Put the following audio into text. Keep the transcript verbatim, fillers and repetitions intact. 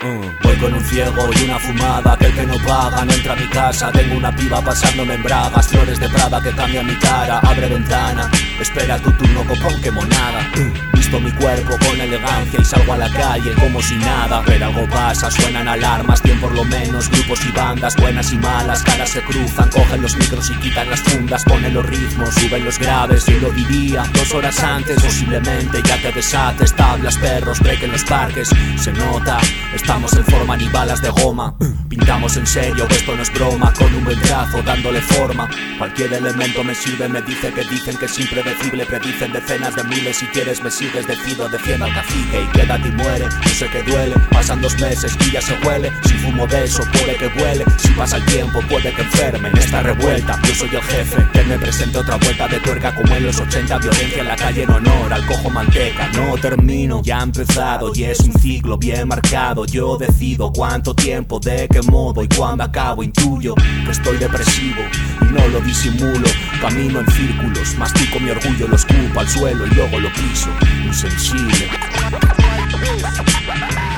Uh, voy con un ciego y una fumada, que el que no paga no entra a mi casa. Tengo una piba pasándome en bragas, flores de Prada que cambian mi cara. Abre ventana, espera tu turno, copón, que monada. uh, Visto mi cuerpo con elegancia y salgo a la calle como si nada. Pero algo pasa, suenan alarmas, cien por lo menos. Grupos y bandas, buenas y malas, caras se cruzan, cogen los micros y quitan las fundas. Ponen los ritmos, suben los graves. Y lo diría dos horas antes, posiblemente ya te desates. Tablas, perros, break en los parques, se nota, estamos en forma ni balas de goma. Pintamos en serio, que esto no es broma, con un buen trazo dándole forma. Cualquier elemento me sirve, me dice que dicen que es impredecible. Predicen decenas de miles, si quieres me sigues, decido, defiendo al cacique. Y quédate y muere, no sé que duele. Pasan dos meses y ya se huele. Si fumo de eso puede que vuele, si pasa el tiempo puede que enferme. En esta revuelta yo soy el jefe, que me presente otra vuelta de tuerca como en los ochenta. Violencia en la calle en honor al cojo manteca. No termino, ya ha empezado y es un ciclo bien marcado. Yo decido cuánto tiempo, de qué modo y cuándo acabo. Intuyo que estoy depresivo y no lo disimulo. Camino en círculos, mastico mi orgullo, lo escupo al suelo y luego lo piso. Insensible.